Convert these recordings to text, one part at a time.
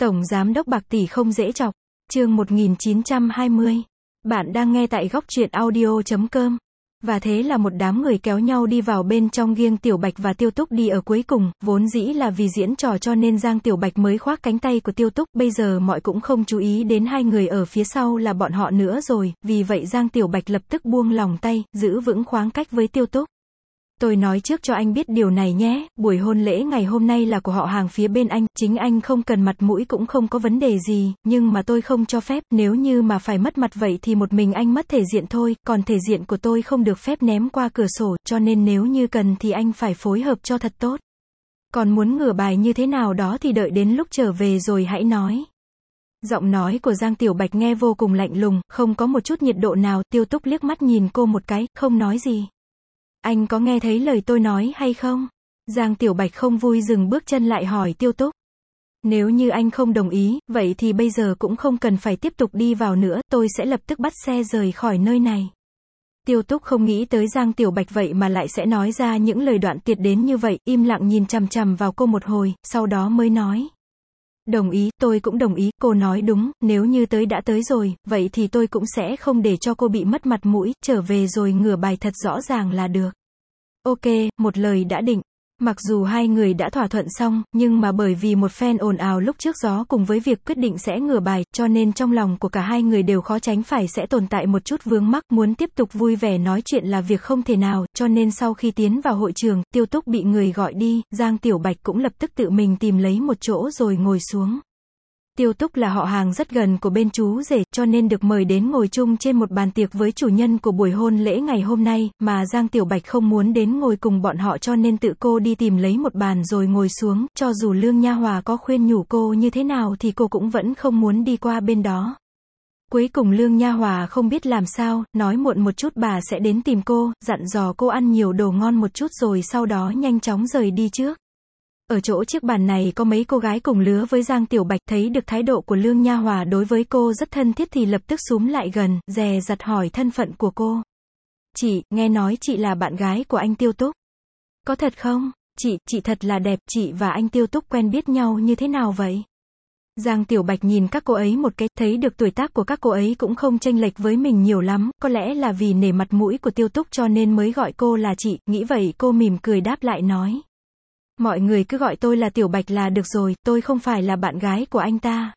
Tổng Giám đốc bạc tỷ không dễ chọc. Chương 1920. Bạn đang nghe tại góc truyện audio.com. Và thế là một đám người kéo nhau đi vào bên trong, riêng Tiểu Bạch và Tiêu Túc đi ở cuối cùng. Vốn dĩ là vì diễn trò cho nên Giang Tiểu Bạch mới khoác cánh tay của Tiêu Túc, bây giờ mọi cũng không chú ý đến hai người ở phía sau là bọn họ nữa rồi, vì vậy Giang Tiểu Bạch lập tức buông lỏng tay, giữ vững khoảng cách với Tiêu Túc. Tôi nói trước cho anh biết điều này nhé, buổi hôn lễ ngày hôm nay là của họ hàng phía bên anh, chính anh không cần mặt mũi cũng không có vấn đề gì, nhưng mà tôi không cho phép, nếu như mà phải mất mặt vậy thì một mình anh mất thể diện thôi, còn thể diện của tôi không được phép ném qua cửa sổ, cho nên nếu như cần thì anh phải phối hợp cho thật tốt. Còn muốn ngửa bài như thế nào đó thì đợi đến lúc trở về rồi hãy nói. Giọng nói của Giang Tiểu Bạch nghe vô cùng lạnh lùng, không có một chút nhiệt độ nào. Tiêu Túc liếc mắt nhìn cô một cái, không nói gì. Anh có nghe thấy lời tôi nói hay không? Giang Tiểu Bạch không vui dừng bước chân lại hỏi Tiêu Túc. Nếu như anh không đồng ý, vậy thì bây giờ cũng không cần phải tiếp tục đi vào nữa, tôi sẽ lập tức bắt xe rời khỏi nơi này. Tiêu Túc không nghĩ tới Giang Tiểu Bạch vậy mà lại sẽ nói ra những lời đoạn tiệt đến như vậy, im lặng nhìn chằm chằm vào cô một hồi, sau đó mới nói. Đồng ý, tôi cũng đồng ý, cô nói đúng, nếu như tới đã tới rồi, vậy thì tôi cũng sẽ không để cho cô bị mất mặt mũi, trở về rồi ngửa bài thật rõ ràng là được. Ok, một lời đã định. Mặc dù hai người đã thỏa thuận xong, nhưng mà bởi vì một phen ồn ào lúc trước gió cùng với việc quyết định sẽ ngửa bài, cho nên trong lòng của cả hai người đều khó tránh phải sẽ tồn tại một chút vướng mắc, muốn tiếp tục vui vẻ nói chuyện là việc không thể nào, cho nên sau khi tiến vào hội trường, Tiêu Túc bị người gọi đi, Giang Tiểu Bạch cũng lập tức tự mình tìm lấy một chỗ rồi ngồi xuống. Tiêu Túc là họ hàng rất gần của bên chú rể, cho nên được mời đến ngồi chung trên một bàn tiệc với chủ nhân của buổi hôn lễ ngày hôm nay, mà Giang Tiểu Bạch không muốn đến ngồi cùng bọn họ cho nên tự cô đi tìm lấy một bàn rồi ngồi xuống, cho dù Lương Nha Hòa có khuyên nhủ cô như thế nào thì cô cũng vẫn không muốn đi qua bên đó. Cuối cùng Lương Nha Hòa không biết làm sao, nói muộn một chút bà sẽ đến tìm cô, dặn dò cô ăn nhiều đồ ngon một chút rồi sau đó nhanh chóng rời đi trước. Ở chỗ chiếc bàn này có mấy cô gái cùng lứa với Giang Tiểu Bạch, thấy được thái độ của Lương Nha Hòa đối với cô rất thân thiết thì lập tức xúm lại gần, dè dặt hỏi thân phận của cô. Chị, nghe nói chị là bạn gái của anh Tiêu Túc. Có thật không? Chị thật là đẹp, chị và anh Tiêu Túc quen biết nhau như thế nào vậy? Giang Tiểu Bạch nhìn các cô ấy một cái, thấy được tuổi tác của các cô ấy cũng không chênh lệch với mình nhiều lắm, có lẽ là vì nể mặt mũi của Tiêu Túc cho nên mới gọi cô là chị, nghĩ vậy cô mỉm cười đáp lại nói. Mọi người cứ gọi tôi là Tiểu Bạch là được rồi, tôi không phải là bạn gái của anh ta.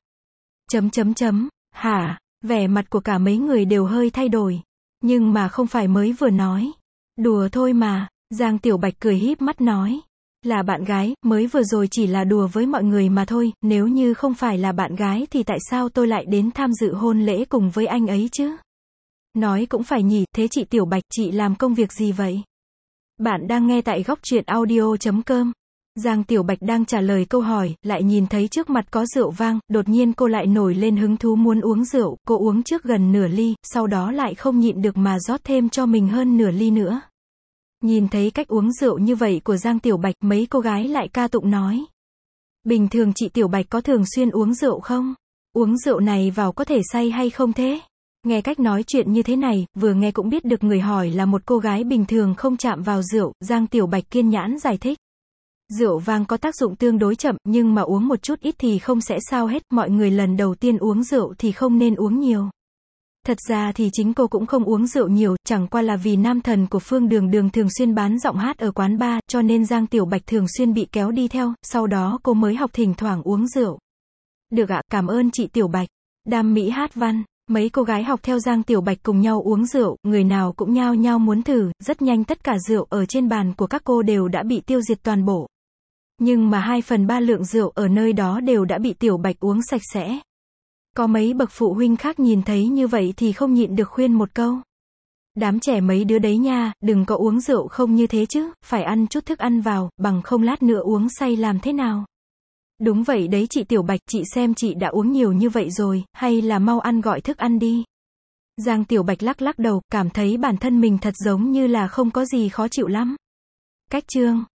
Hả? Vẻ mặt của cả mấy người đều hơi thay đổi. Nhưng mà không phải mới vừa nói. Đùa thôi mà, Giang Tiểu Bạch cười híp mắt nói. Là bạn gái, mới vừa rồi chỉ là đùa với mọi người mà thôi, nếu như không phải là bạn gái thì tại sao tôi lại đến tham dự hôn lễ cùng với anh ấy chứ? Nói cũng phải nhỉ, thế chị Tiểu Bạch, chị làm công việc gì vậy? Bạn đang nghe tại góc truyện audio.com. Giang Tiểu Bạch đang trả lời câu hỏi, lại nhìn thấy trước mặt có rượu vang, đột nhiên cô lại nổi lên hứng thú muốn uống rượu, cô uống trước gần nửa ly, sau đó lại không nhịn được mà rót thêm cho mình hơn nửa ly nữa. Nhìn thấy cách uống rượu như vậy của Giang Tiểu Bạch, mấy cô gái lại ca tụng nói. Bình thường chị Tiểu Bạch có thường xuyên uống rượu không? Uống rượu này vào có thể say hay không thế? Nghe cách nói chuyện như thế này, vừa nghe cũng biết được người hỏi là một cô gái bình thường không chạm vào rượu, Giang Tiểu Bạch kiên nhẫn giải thích. Rượu vang có tác dụng tương đối chậm, nhưng mà uống một chút ít thì không sẽ sao hết, mọi người lần đầu tiên uống rượu thì không nên uống nhiều. Thật ra thì chính cô cũng không uống rượu nhiều, chẳng qua là vì nam thần của Phương Đường Đường thường xuyên bán giọng hát ở quán bar, cho nên Giang Tiểu Bạch thường xuyên bị kéo đi theo, sau đó cô mới học thỉnh thoảng uống rượu. Được ạ, cảm ơn chị Tiểu Bạch. Đam mỹ hát văn. Mấy cô gái học theo Giang Tiểu Bạch cùng nhau uống rượu, người nào cũng nhao nhao muốn thử, rất nhanh tất cả rượu ở trên bàn của các cô đều đã bị tiêu diệt toàn bộ. Nhưng mà 2/3 lượng rượu ở nơi đó đều đã bị Tiểu Bạch uống sạch sẽ. Có mấy bậc phụ huynh khác nhìn thấy như vậy thì không nhịn được khuyên một câu. Đám trẻ mấy đứa đấy nha, đừng có uống rượu không như thế chứ, phải ăn chút thức ăn vào, bằng không lát nữa uống say làm thế nào. Đúng vậy đấy chị Tiểu Bạch, chị xem chị đã uống nhiều như vậy rồi, hay là mau ăn gọi thức ăn đi. Giang Tiểu Bạch lắc lắc đầu, cảm thấy bản thân mình thật giống như là không có gì khó chịu lắm. Cách chương